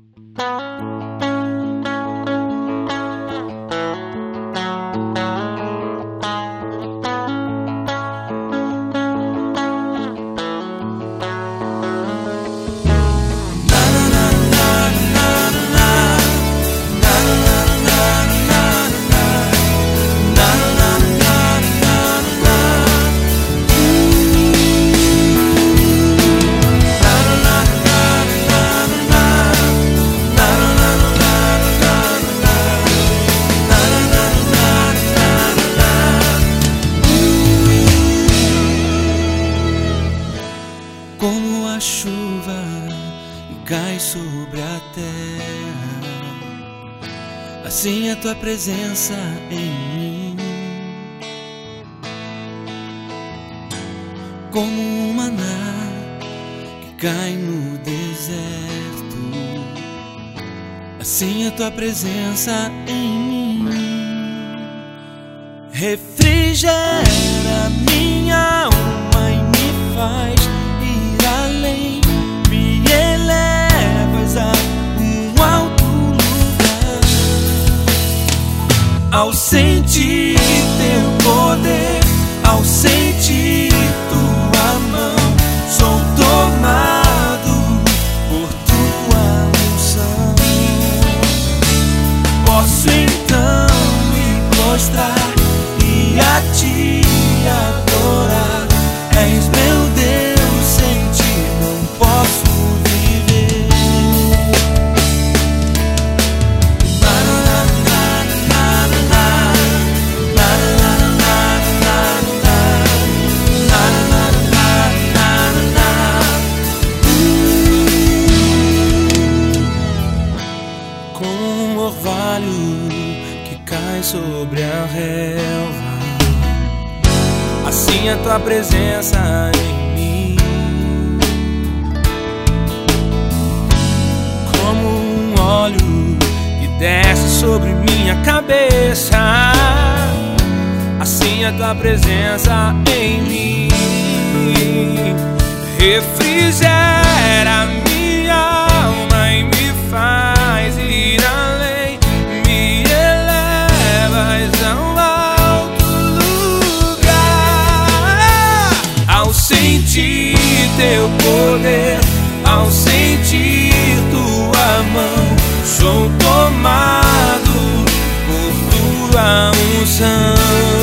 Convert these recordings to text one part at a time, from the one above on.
Como a chuva que cai sobre a terra, assim a tua presença em mim. Como um maná que cai no deserto, assim a tua presença em mim. Refrigera minha alma e me faz ir além, me elevas a um alto lugar. Ao sentir teu poder, ao sentir tua mão, sou tomado por tua unção. Posso então me prostrar e a ti adorar. És meu Deus, sem ti não posso viver. Como um orvalho que cai sobre a relva, assim a tua presença em mim. Como um óleo que desce sobre minha cabeça, assim a tua presença em mim. Refrigera minha alma e me faz ir além, me elevas a um alto lugar. Ao sentir teu poder, ao sentir tua mão, sou tomado por tua unção.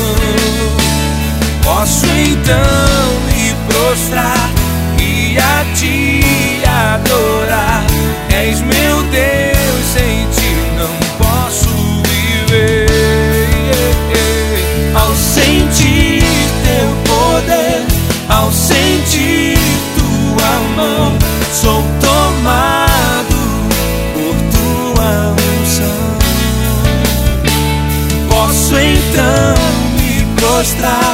Posso então me prostrar e a ti adorar. És meu Deus, sem ti não posso viver. Ao sentir teu poder, ao sentir tua mão, sou tomado por tua unção. Posso então me prostrar